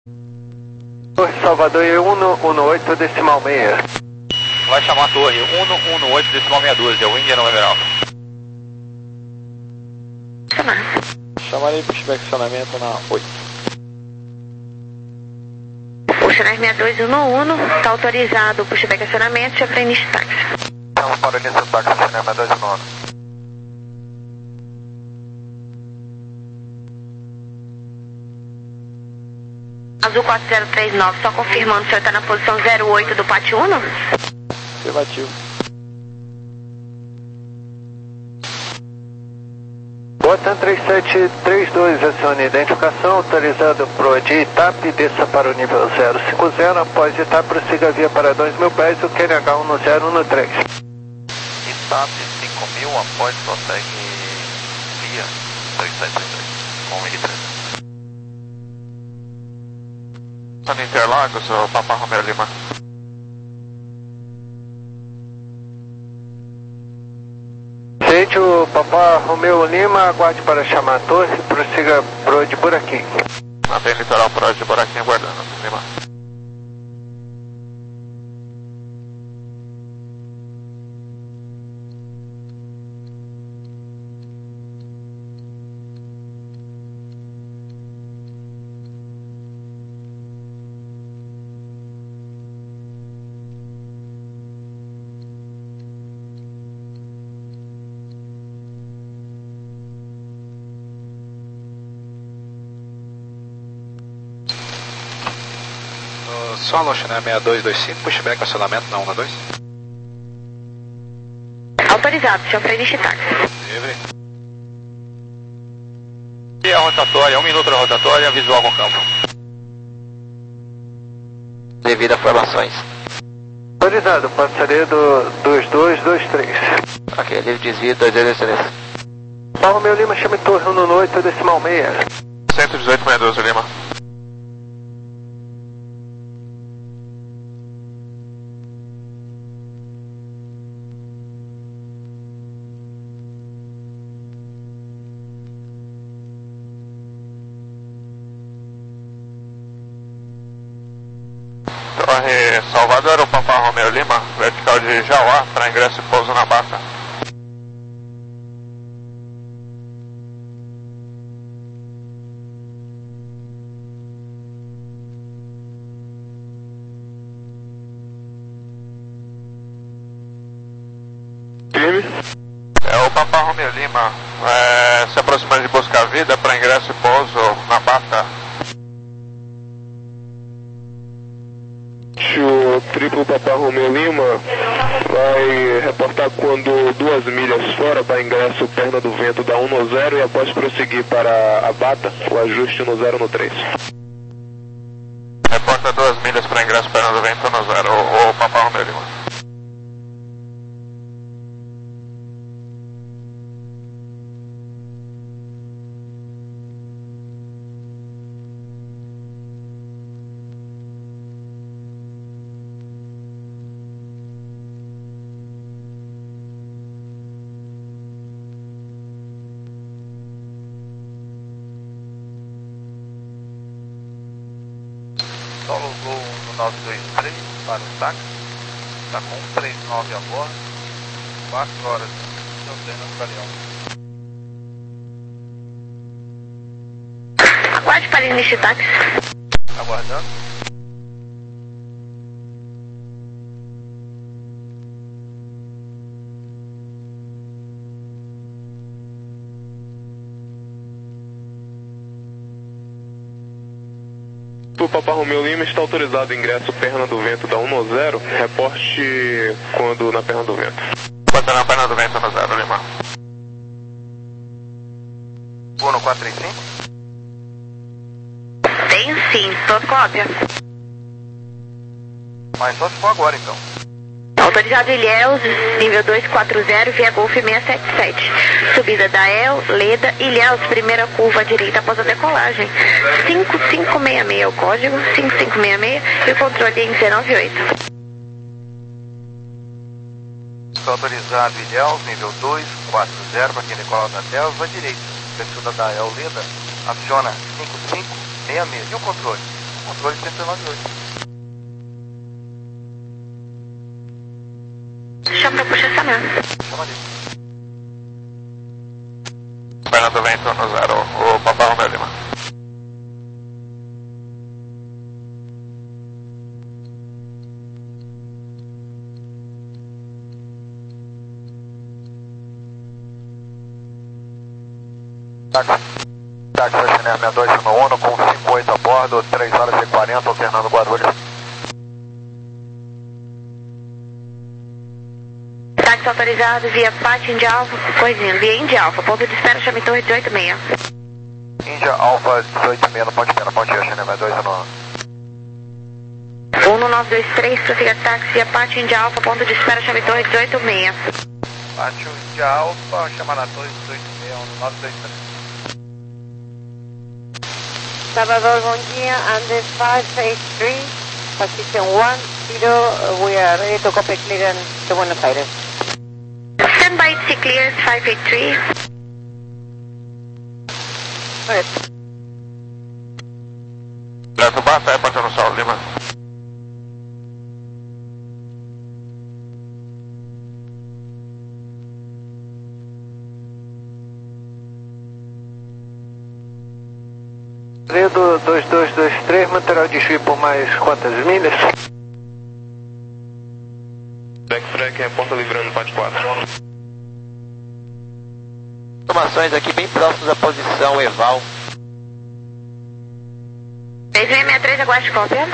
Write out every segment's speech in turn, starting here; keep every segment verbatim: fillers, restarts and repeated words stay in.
Torre Salvador e cento e dezoito decimal meia. Vai chamar a torre cento e dezoito decimal meia dúzia, Wind November Alpha. Chamar. Chamarei pushback acionamento na oito. Puxar sessenta e dois um um, está autorizado o pushback acionamento, já para início de táxi. Estamos para o início do táxi, sessenta e dois um um. Azul quatro zero três nove, só confirmando, o senhor está na posição zero oito do pátio um? Afirmativo. Botan três sete três dois, acione identificação, autorizado para o de Itap, desça para o nível zero cinco zero, após Itap, prossiga via para dois mil pés, o Q N H um zero um três. Itap cinco mil, após prossegue via dois sete três três, com I três. Está no Interlagos, o Papa Romero Lima. Aceite o Papa Romeo Lima, aguarde para chamar a torre, prossiga pro de Buraquim. Mantém litoral pro de Buraquim aguardando, Lima. Solo China seis dois dois cinco, pushback acionamento na um dois. Autorizado, senhor, para início de táxi. Livre. E a rotatória, um minuto da rotatória, visual com campo. Devido a formações. Autorizado, passaria do dois dois dois três. Ok, livre desvio dois dois dois três. Papa Romeo Lima, chame torre cento e oito decimal meia. cento e dezoito meia doze, Lima. Torre Salvador, o Papa Romeo Lima, vertical de Jauá, para ingresso e pouso na Bata. Firme. É o Papa Romeo Lima, é, se aproximando de Busca Vida, para ingresso e pouso na Bata. O triplo Papa Romeo Lima vai reportar quando duas milhas fora para ingresso perna do vento da um no zero e após prosseguir para a Bata, o ajuste no zero no três. Reporta duas milhas para ingresso perna do vento no zero, o, o Papa Romeo Lima. Solo Gol no nove dois três para o táxi, está com um três nove a bordo, quatro horas de antena no Galeão. Aguarde para início de táxi. Aguardando. O Papa Romeo Lima está autorizado ingresso perna do vento da um no zero, reporte quando na perna do vento. Quando na perna do vento no zero, Lima. Vou no quatro três cinco? Tenho sim, tô cópia. Mas só se for agora então. Autorizado Ilhéus, nível dois quatro zero, via Golf seiscentos e setenta e sete. Subida da El, Leda, Ilhéus, primeira curva à direita após a decolagem. cinco cinco seis seis é o código, cinco cinco seis seis e o controle em Z nove oito. Está autorizado Ilhéus, nível dois quatro zero, para quem decola da Delva, à direita. Descida da El, Leda, aciona cinco cinco seis seis. E o controle? Controle cento e noventa e oito. Chama pra puxar essa mão. Chama ali. Perna do vento no zero, o Papai Romeo Lima. Táxi. Táxi S N R sessenta e dois no Uno com cinquenta e oito a bordo, três horas e quarenta, alternando Guarulhos. Táxi autorizado via Pátio Índia Alfa, corrigindo, via Índia Alfa, ponto de espera, chame Torre dezoito seis. Índia Alfa dezoito seis no ponte pena, ponte S N R dois no... um nove dois três, prossiga táxi via Pátio Índia Alfa, ponto de espera, chame Torre dezoito seis. Pátio Índia Alfa, chama na Torre dezoito seis, um nove dois três. Salvador, bom dia, Andes cinco eight three, position one zero, we are ready to copy clearance to Buenos Aires. Stand by C clearance five eight three. Right. Direto Bata, é Bata no Sol, Lima. Ledo dois dois dois três, material de desvio por mais quantas milhas? Backfrag, reporta livrando Pat quatro. Informações aqui bem próximas da posição Eval. seis seis seis três, aguarde cópia.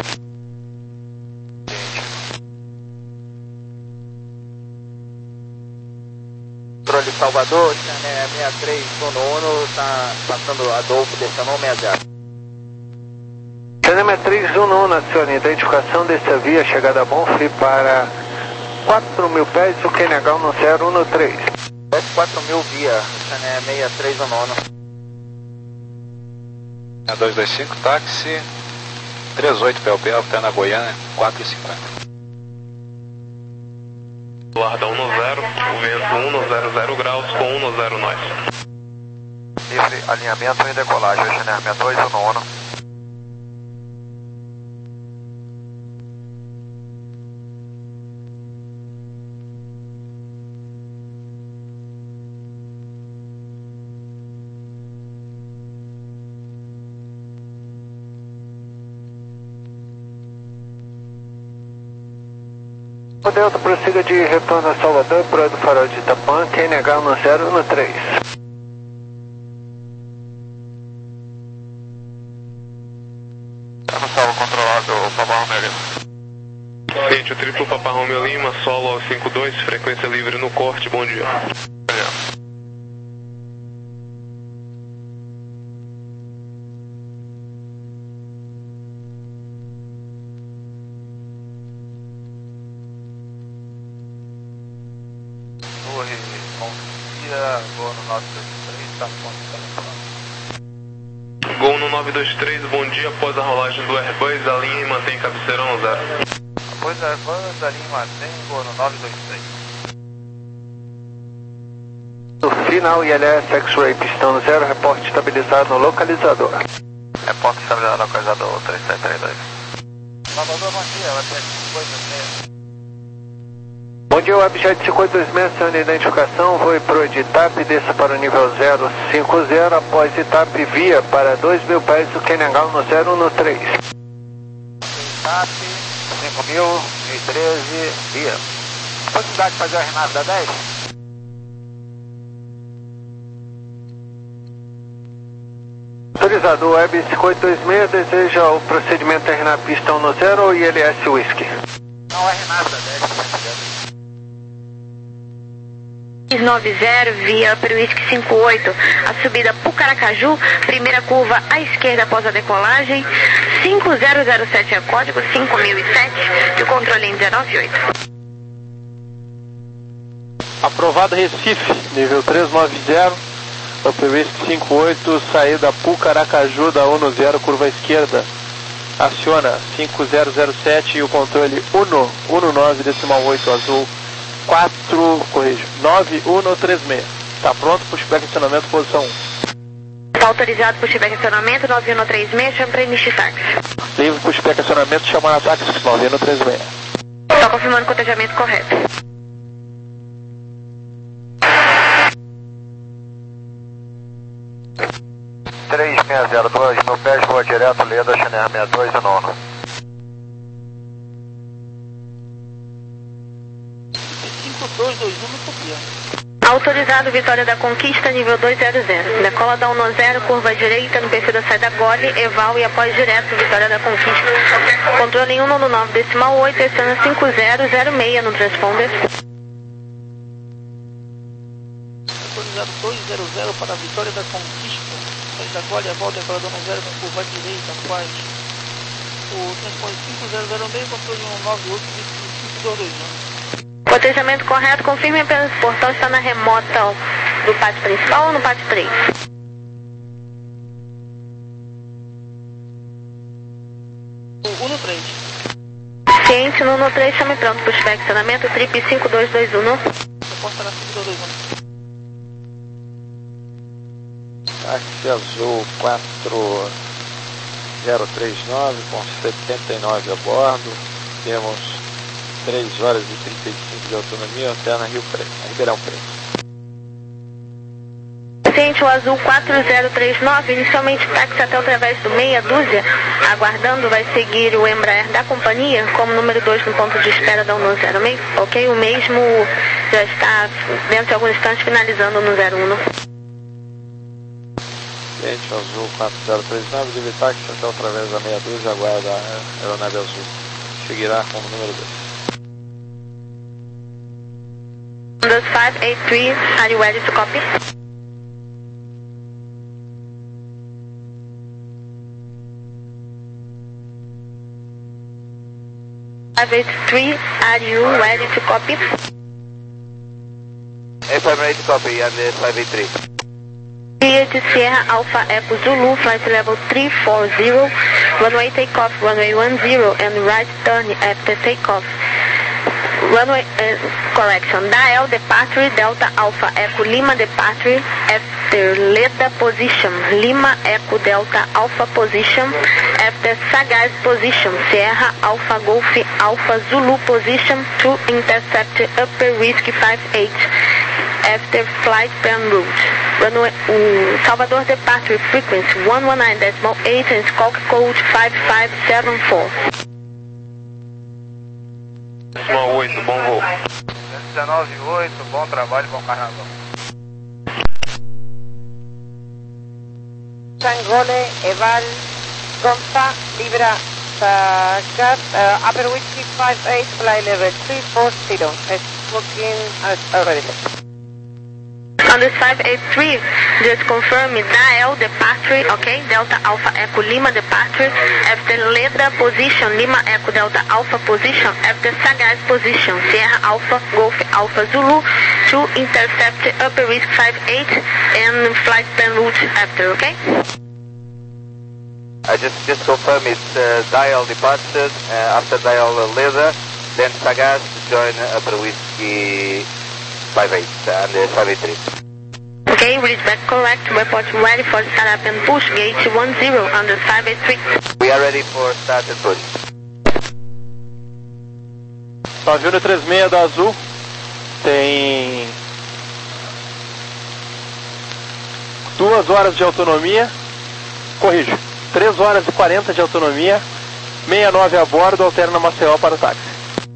Controle Salvador, Chané sessenta e três, Sono Uno, está passando Adolfo, descendo um sessenta. Chané sessenta e três um um, acione identificação dessa via, chegada a Bonfim para quatro mil pés, o Q N H um zero um três. quatro mil via, Chané sessenta e três um um. É dois dois cinco, táxi, trinta e oito P L P, alterna Goiânia, quatro e cinquenta. Guarda um zero, o vento cento zero graus com um zero nós. Livre, alinhamento e decolagem, S N R sessenta e dois no Uno. O Delta prossiga de retorno a Salvador, proa do farol de Itapuã, Q N H um zero um três. Tá no solo controlado, Papai Romeo Lima. Gente, o triplo Papa Romeo Lima, solo ao cinco dois, frequência livre no corte, bom dia. Torre, bom dia, vou no nove dois três, tá ponto. Gol no nove dois três, bom dia, após a rolagem do Airbus, alinha e mantém cabeceira no zero. Após a Airbus, ali mantém, vou no nove dois três. No final, I L S X-Ray, pistão no zero, reporte estabilizado no localizador. Reporte estabilizado no localizador três sete três dois. Salvador, bom dia, vai ter coisa Bom dia, o objeto cinco oito dois seis, acione identificação, voe pro de TAP, desça para o nível zero cinco zero, após TAP via para dois mil pés, o Q N H um zero um três. TAP, cinco mil e treze, via. Possibilidade de fazer a Renata da dez? Autorizado, o Web cinco oito dois seis deseja o procedimento R N A pistão no zero ou I L S Whisky? Não, é Renata da dez. nove zero via Upper Whisky cinco oito, a subida Pucaracaju, primeira curva à esquerda após a decolagem, cinco zero zero sete é código, cinco mil e sete, e o controle em dezenove oito. Aprovado Recife, nível trezentos e noventa, Upper Whisky cinco oito, saída Pucaracaju da um zero, curva à esquerda. Aciona cinco zero zero sete e o controle um um nove decimal oito azul. quatro, corrijo, nove um três seis. Está pronto para o estacionamento posição um. Autorizado por Chipec acionamento nove um três seis, chama para início táxi. Livre por Chipec acionamento, chamando a táxi nove um três seis. Só confirmando o cotejamento correto. três seis zero dois, meu pé, voa direto, Leda, Chenier sessenta e dois e nono. cinco dois dois um, não copia. Autorizado Vitória da Conquista, nível dois zero zero. Decola da um zero, curva direita, no perfil da saída Gole, Eval e após direto, Vitória da Conquista. Controle um nove nove decimal oito, estando cinco zero zero seis no transponder. Autorizado dois zero zero para a Vitória da Conquista. Saída Gole, Eval, decola da um zero, com curva direita, após o transponder cinco zero zero seis, controle um nove oito, cinco dois dois um. Cotejamento correto, confirme apenas o portão está na remota do pátio principal ou no pátio três? um no três. Ciente, no três, chame pronto para o Chipec acionamento, trip cinco dois dois um. Resposta na cinco dois dois um. Táxi azul quatro zero três nove com setenta e nove a bordo. Temos três horas e trinta e cinco de autonomia, até na Rio Preto, Ribeirão Preto. Ciente, o azul quatro zero três nove, inicialmente táxi até através do meia dúzia, aguardando, vai seguir o Embraer da companhia, como número dois no ponto de espera da um zero seis, ok? O mesmo já está dentro de alguns instantes finalizando no zero um. Ciente, azul quatro zero três nove, deve táxi até através da meia dúzia, aguarda a aeronave azul. Seguirá como número dois. Windows five eight three, are you ready to copy? five eight three, are you ready to copy? If I'm ready to copy, and the five eight three. Clear to Sierra Alpha Echo Zulu, flight level three four zero, runway takeoff, runway one zero, and right turn after takeoff. Runway, uh, correction, dial departure, Delta Alpha Echo Lima departure, after Leda position, Lima Echo Delta Alpha position, after Sagaz position, Sierra Alpha Golf Alpha Zulu position, to intercept upper risk five eight, after flight plan route. Runway, um, Salvador departure frequency one one nine point eight and squawk code five five seven four. oito, bom voo. dezenove oito, bom trabalho, bom carnaval. Sangole, Eval, Gonza, Libra, Sagaz, uh, Upper Whiskey five eight, fly level three four zero. Smoking as already set. On this five eight three, just confirm dial departure, okay? Delta Alpha Echo Lima departure, after Leda position, Lima Echo Delta Alpha position, after Sagaz position, Sierra Alpha Golf Alpha Zulu, to intercept upper risk five eight and flight plan route after, okay? I just just confirm it's uh, dial departure, uh, after dial uh, Leda, then Sagaz to join Upper Whiskey five eight and uh, five eight three. Okay, read back correct, report ready for startup and push, gate one zero under five eight three. We are ready for start and push. nove um três seis da Azul, tem duas horas de autonomia, corrijo, três horas e quarenta de autonomia, sessenta e nove a bordo, alterna Maceió para o táxi.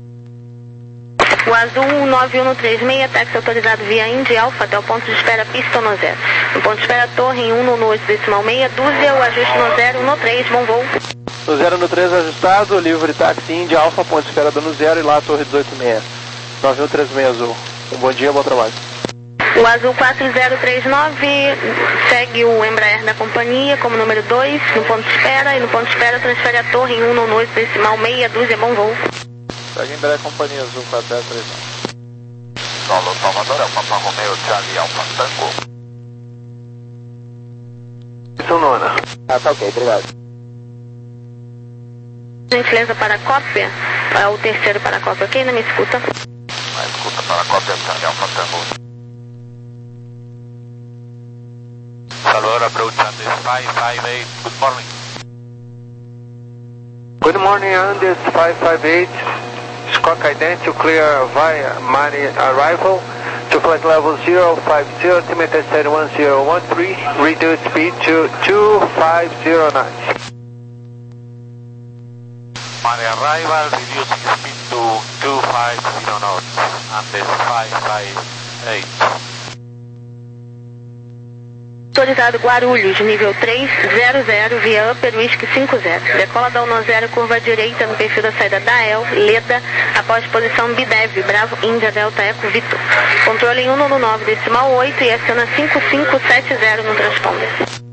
O azul nove um três seis, táxi autorizado via Indy Alpha até o ponto de espera pista no zero. No ponto de espera torre em um no oito decimal meia dúzia, o ajuste no zero no três, bom voo. No zero no três ajustado, livre táxi Indy Alpha, ponto de espera no zero e lá torre dezoito seis. nove um três seis azul. Um bom dia, bom trabalho. O azul quatro zero três nove segue o Embraer da companhia como número dois no ponto de espera e no ponto de espera transfere a torre em um no oito decimal meia dúzia, bom voo. Segue Embraer Companhia Azul quatro zero três nove. Solo Salvador, Alfa Romeo, Charlie Alfa Tango. Isso nona. Ah, tá ok, obrigado. Gentileza para a cópia, é o terceiro para a cópia, ok? Não me escuta? A escuta para a cópia, Charlie Alfa Tango. Salvador, approach five five eight, good morning. Good morning, Andes five five eight, Scott Identity, clear via Mari arrival to flight level zero five zero, altimeter set one zero one three, reduce speed to two five zero nine. Mari arrival, reducing speed to two five zero knots, Andes five five eight. Autorizado Guarulhos, nível três zero zero, via Upper Whisky cinco zero. Decola da um zero, curva direita no perfil da saída da E L, Leda, após posição B D E V, Bravo, Índia, Delta, Eco, Vitor. Controle em cento e nove decimal oito e aciona cinco cinco sete zero no transponder.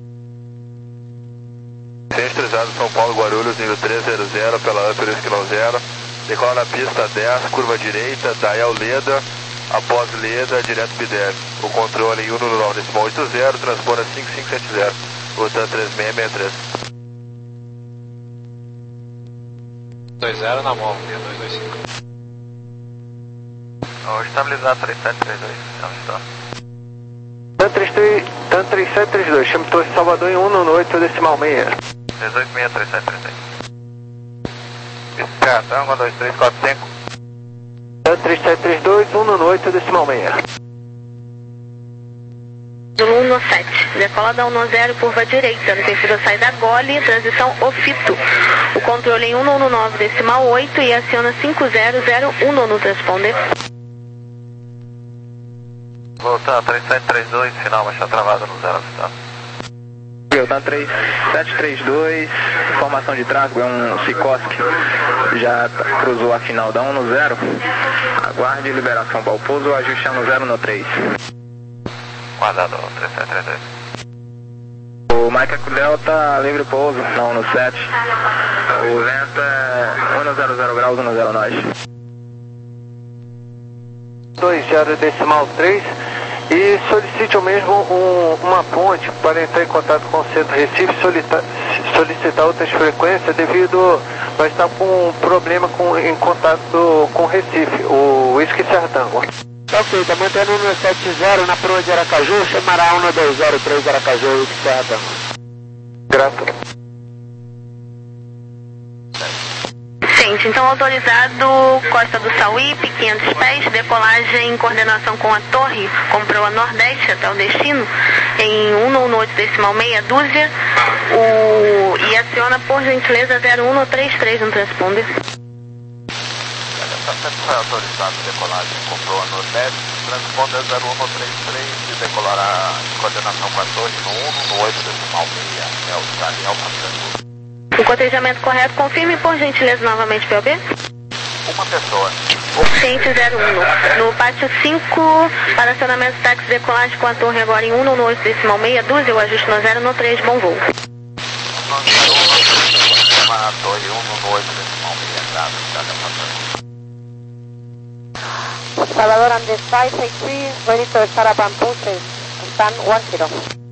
Centralizado São Paulo, Guarulhos, nível três zero zero, pela Upper Whisky zero. Decola na pista dez, curva direita, da E L, Leda. Após Leda, direto B D E V. O controle em cento e nove decimal oito zero, transponder cinco cinco sete zero, rota três seis seis três. dois zero na mão, dois dois cinco. Oh, estabilizado três sete três dois, onde está? TAN três sete três dois, chama Torre Salvador em cento e oito decimal seis. três oito seis três sete três seis. Escatão, um dois três quatro cinco. TAN três sete três dois, cento e oito decimal seis. Zulu sete, decola da um zero, curva direita, no perfil da saída Gole, transição Ofito. O controle em cento e nove decimal oito e aciona cinco zero zero um no transponder. Voltar, três sete três dois, final, mas está travado no zero, tá? TAN três sete três dois, formação de tráfego, é um Sikorsky, já cruzou a final da um zero, aguarde liberação para o pouso, ajustando zero no três. Guardado, três sete três dois. O Mike Delta, livre pouso, na um sete, o vento é cento graus, cento nove. dois zero decimal três. E solicite ao mesmo um, uma ponte para entrar em contato com o centro Recife, solicitar, solicitar outras frequências devido nós estar com um problema com, em contato com Recife, o Whisky Sertango. Ok, está mantendo um sete zero na proa de Aracaju, chamará um dois zero três Aracaju, Whisky Sertango. Grato. Então autorizado Costa do Sauípe, quinhentos pés, decolagem em coordenação com a torre, comprou a Nordeste até o destino, em cento e oito decimal meia dúzia, o, e aciona por gentileza zero um três três no transponder. Está foi autorizado decolagem, comprou a Nordeste, transponder zero um três três e decolará em coordenação com a torre no cento e oito decimal meia, é o Charlie Alfa Tango. O cotejamento correto, confirme por gentileza novamente, P O B. Uma pessoa. Ciente zero um. No pátio cinco, para acionamento táxi decolagem com a torre agora em cento e oito decimal meia dúzia, o ajuste no zero no três, bom voo. A torre cento e oito decimal meia grado, Salvador Andes five eight three, ready to start up and push it, stand one zero.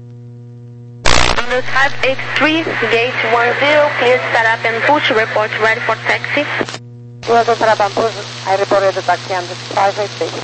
Andes five eight three, gate one zero, clear to start up and push, report ready for taxi. Clear to start up and push, I reported the taxi Andes five eight three.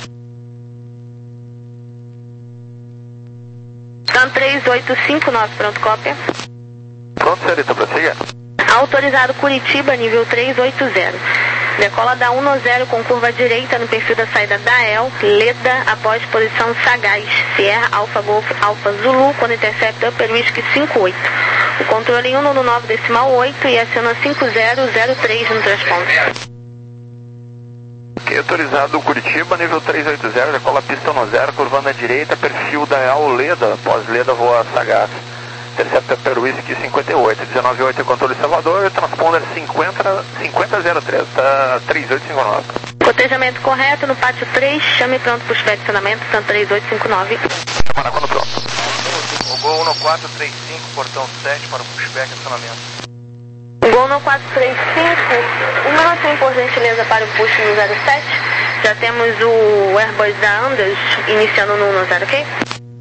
TAN três oito cinco nove, pronto, cópia. Pronto, senhorita, prossiga. Autorizado Curitiba, nível três oito zero. Decola da um zero com curva direita no perfil da saída da E L, Leda, após posição Sagaz, Sierra, Alfa Golf, Alfa Zulu, quando intercepta Upper Whisky cinco oito. O controle em cento e nove decimal oito e aciona cinco zero zero três no transponder. Ok, autorizado Curitiba, nível três oito zero, decola pista um zero, curvando à direita, perfil da E L, Leda, após Leda voa Sagaz. Intercepta Upper Whisky cinquenta e oito, dezenove oito, controle Salvador, transponder cinquenta zero três, tá três oito cinco nove. Cotejamento correto no pátio três, chame pronto para o expedicionamento, TAN três oito cinco nove. Chamar quando pronto. O Gol um quatro três cinco, portão sete para o pushback acionamento. Gol um quatro três cinco, um minutinho por gentileza para o push no zero sete. Já temos o Airbus da Andes iniciando no um zero, ok?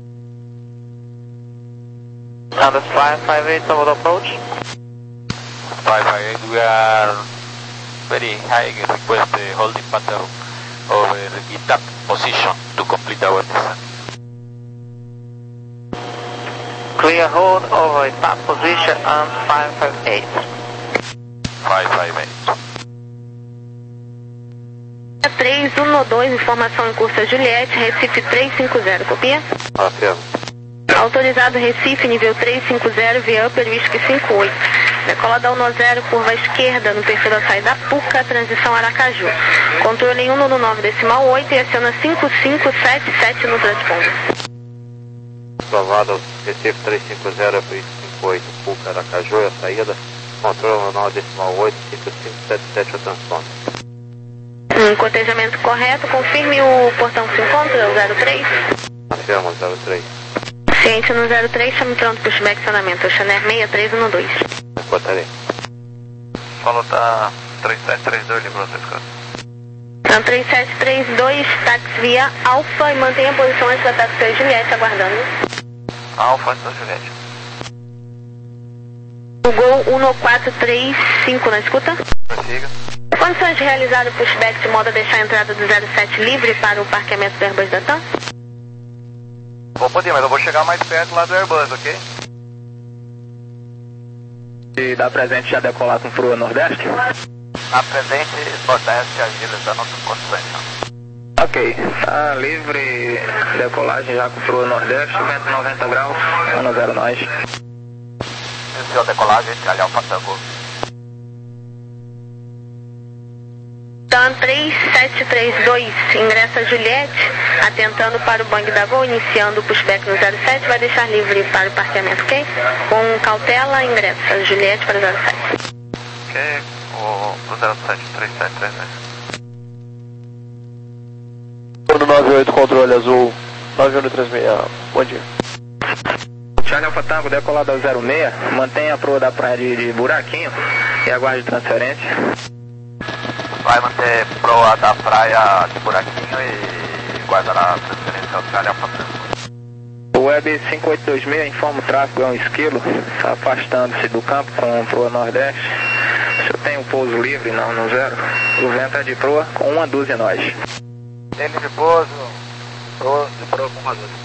Andes five five eight, Salvador approach. five five eight, we are very high, request the holding pattern over the tap position to complete our descent. Clear hold over top position on five five eight. five five eight. três um dois, informação em curso Juliette, Recife três cinco zero, copia? Afirma. Autorizado Recife, nível três cinco zero, via Upper Whisky cinco oito. Decolada um zero, curva esquerda, no perfil da saída Puca, transição Aracaju. Controle em um no nove decimal oito e aciona cinco cinco sete sete no transponder. Aprovado Recife três cinco zero, Upper Whisky cinco oito, Puca, Aracaju, a saída. Controle no nove decimal oito, cinco cinco sete sete o transponder. Um cotejamento correto, confirme o portão que se encontra, o zero três. Afirma, zero três. Ciente no zero três, chame pronto para o acionamento, Oceaner seis três um dois. Botarei. Solo tá três sete três dois, livrou seis quatro. Então, três sete três dois, táxi via Alfa e mantenha a posição antes da táxi Juliette, aguardando. Alfa antes da Juliette. O Gol um quatro três cinco na escuta. Prossiga. Condições de realizar o pushback de modo a deixar a entrada do zero sete livre para o parqueamento do Airbus da TAM? Vou poder, mas eu vou chegar mais perto lá do Airbus, ok? E dá presente já decolar com proa Nordeste? Na presente, Nordeste agiliza nossa construção. Ok, tá livre decolagem já com proa Nordeste, vento noventa graus, um zero nós. Iniciou a decolagem, calhar o Patango. TAM três sete três dois, ingressa Juliette, atentando para o bang da Gol, iniciando o pushback no zero sete, vai deixar livre para o parqueamento, ok? Com cautela, ingressa Juliette para o zero sete. Ok, o zero sete três sete três dois. No nove oito, controle azul, nove um três seis, bom dia. Charlie Alfa Tango, decolada ao zero seis, mantenha a proa da praia de, de Buraquinho e aguarde transferência. Vai manter proa da praia de Buraquinho e guardará a transferência ao Charlie Alfa Tango. O Web cinco oito dois seis informa o tráfego, é um esquilo, afastando-se do campo com proa Nordeste. Se eu tenho pouso livre, não, no zero, o vento é de proa com uma dúzia nós. Ele de pouso, proa, de proa com uma dúzia.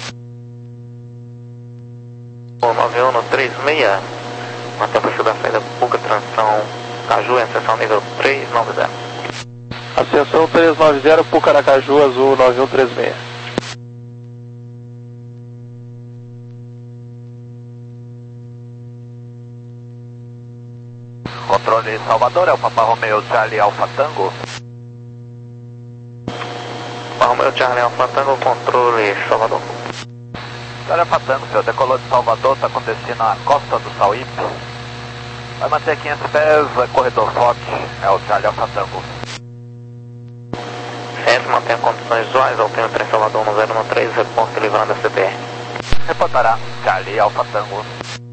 nove um três seis, mantém o perfil da saída Puca, transição Caju, ascensão nível três nove zero. Ascensão três nove zero, Pucaracaju, azul nove um três seis. Controle Salvador, é o Papa Romeo Charlie Alfa Tango. Papa Romeo Charlie Alfa Tango, controle Salvador. Charlie Alfa Tango, seu decolou de Salvador, está acontecendo na costa do Sauípe. Vai manter quinhentos pés, corredor Fox, é o Charlie Alfa Tango. Centro, mantenha condições visuais, alpino trem Salvador no zero um três, reporte livrando a C P R. Reportará Charlie Alfa Tango.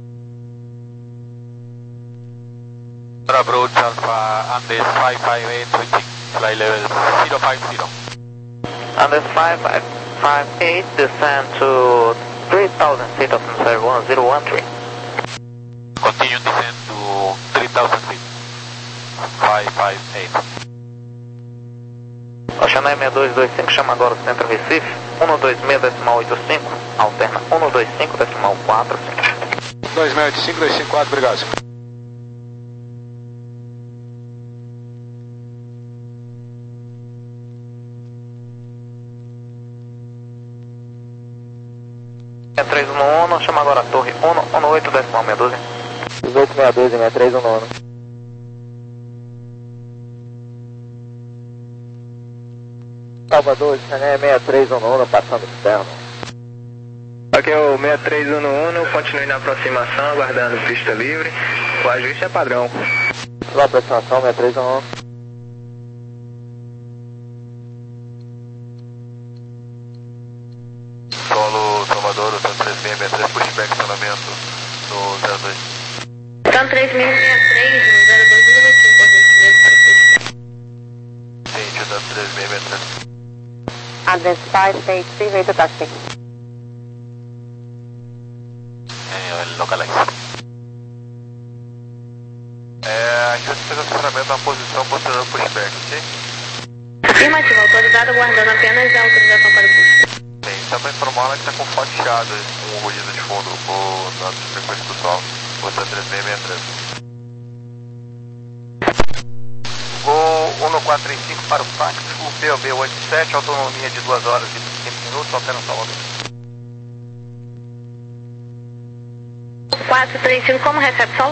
Approach Alpha Andes five five eight, reaching fly level zero five zero. Andes five five eight, descend to three thousand feet of atmosphere one zero one three. Continue descend to three thousand feet. five five eight. Oceaner seis dois dois cinco, chama agora o centro Recife, um dois seis decimal oito cinco, alterna um dois cinco decimal quatro cinco. dois seis oito cinco, dois cinco quatro, obrigado. três um um, chama agora a torre um oito decimal seis doze. dezoito seis doze, sessenta e três um um. Salvador, Chané seis três um um, passando externo. Aqui é o seis três um um, continue na aproximação, aguardando pista livre. O ajuste é padrão. Sua aproximação, seis três um um. Solo Salvador, o três seis seis três, pushback acionamento no zero dois. TAM três seis seis três, no zero dois um cinco, por gentileza. Ciente, o três seis seis três. Advance five eight three, ready to taxi. Eh, localize. É, a gente fez acionamento na posição posterior pushback, ok? Afirmativo, autorizado, aguardando apenas a autorização para o push. Sim, só para informar que está com fatiado um um ruído de fundo por nossa frequência do sol. Você três seis seis três. Gol um quatro três cinco para o táxi, o P O B oitenta e sete, autonomia de duas horas e vinte e cinco minutos, opera no Salvador. quatro três cinco, como recebe sol?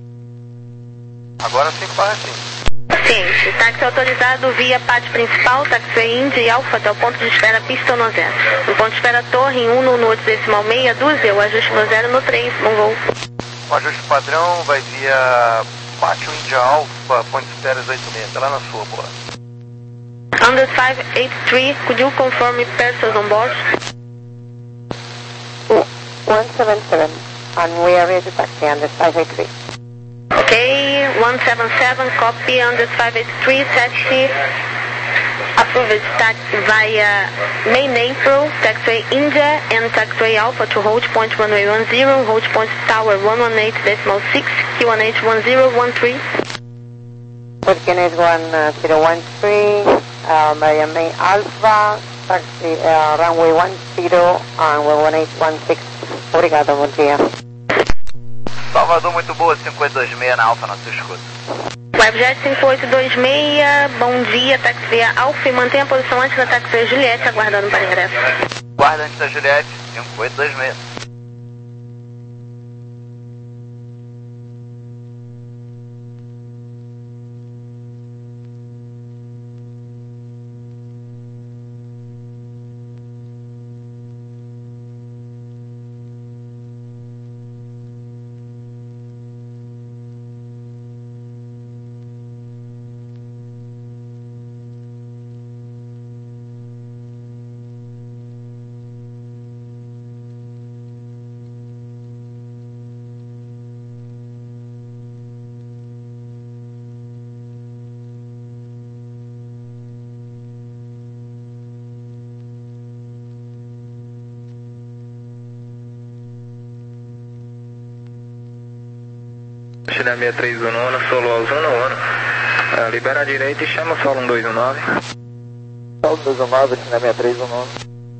Agora cinco barra cinco. Ciente. Táxi autorizado via pátio principal, taxiway Indy e Alfa até o ponto de espera pista no zero. No ponto de espera torre em um no oito decimal seis, doze, o ajuste no zero no três, bom voo. O ajuste padrão vai via pátio Indy Alfa, ponto de espera oito seis, tá lá na sua, boa. Under five eight three, could you confirm if persons on board? one seven seven, and we are ready to taxi under five eight three. Okay, one seven seven, copy under five eight three, taxi approved taxi via main April, taxiway India and taxiway Alpha to hold point runway one zero, hold point tower one one eight decimal six, Q one H one zero one three. Turkish one zero one three, uh, via main Alpha, taxi uh, runway one zero and one one eight one six. Obrigado, bom dia. Salvador, muito boa, cinco oito dois seis na Alfa, na sua escuta. Webjet cinco oito dois seis, bom dia, táxi via Alfa e mantenha a posição antes da taxi Juliette, aguardando para ingresso. Guarda antes da Juliette, cinco oito dois seis. Chile seis três um nove, solo ao Zuno Ono. Uh, libera a direita e chama o solo um dois um nove. Solo dois um nove, Chile seis três um nove.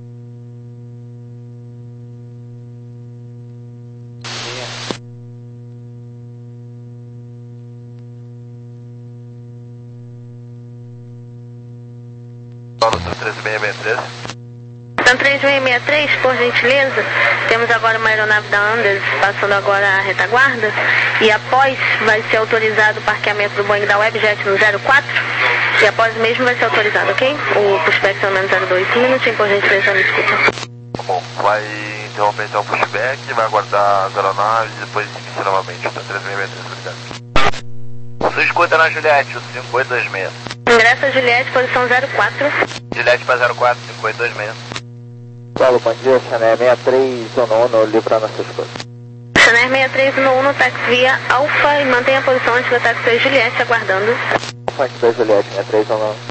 Solo três seis seis três. Então três seis seis três, por gentileza, temos agora uma aeronave da Andes passando agora a retaguarda e após vai ser autorizado o parqueamento do Boeing da Webjet no zero quatro e após mesmo vai ser autorizado, ok? O pushback pelo menos zero dois, um minutinho, por gentileza, me desculpa. Bom, vai interromper então o pushback, vai aguardar as aeronaves e depois inicia novamente, tá três seis seis três, obrigado. Sua escuta na Juliette, o cinco oito dois seis. Ingresso a Juliette, posição zero quatro. Juliette para zero quatro, cinco oito dois seis. Paulo, bom dia, Chanel seis três um nove, livra nossas coisas. Chanel seis três um nove, táxi via Alfa e mantenha a posição antes da taxi Juliette, aguardando. Alfa da Juliette, seis três um nove.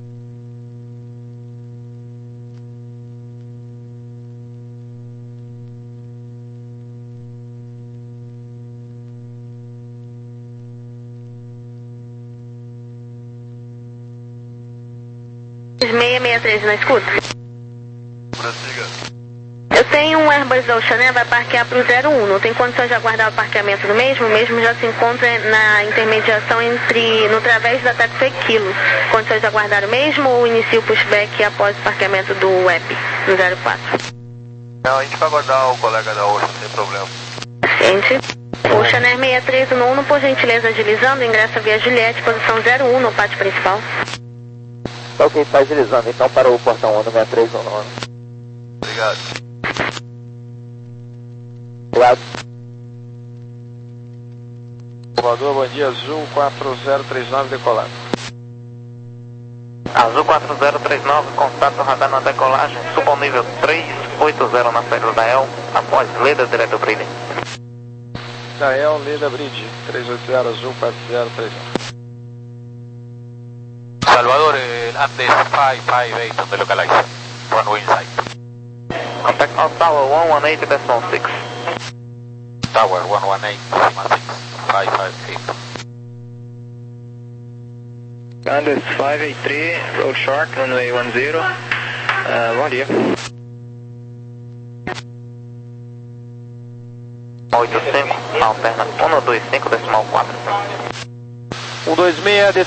seis seis três na escuta. Prossiga. Eu tenho um Airbus Ocean, vai parquear para o zero um. Não tem condições de aguardar o parqueamento do mesmo? O mesmo já se encontra na intermediação entre, no través da taxi Kilo. Condições de aguardar o mesmo ou inicia o pushback após o parqueamento do Web no zero quatro? Não, a gente vai aguardar o colega da Ocean, sem problema. Ciente. Ocean seis três um nove, por gentileza, agilizando, ingressa via Juliette, posição zero um no pátio principal. Tá ok, está agilizando, então para o portão um seis três um nove. Obrigado. Obrigado. Salvador, bom dia, Azul quatro zero três nove, decolado. Azul quatro zero três nove, contato radar na decolagem, suba ao nível três oito zero na saída da E L, após Leda direto Bridge. Da E L, Leda Bridge, três oito zero, Azul quatro zero três nove. Salvador, eh, Andes cinco cinco oito on the localizer, runway inside. Contact on tower one one eight decimal six. Tower one one eight decimal six, five five eight. Andes cinco oito três, road short, runway one zero. Uh, bom dia. oito cinco, alterna um dois cinco decimal quatro. um dois seis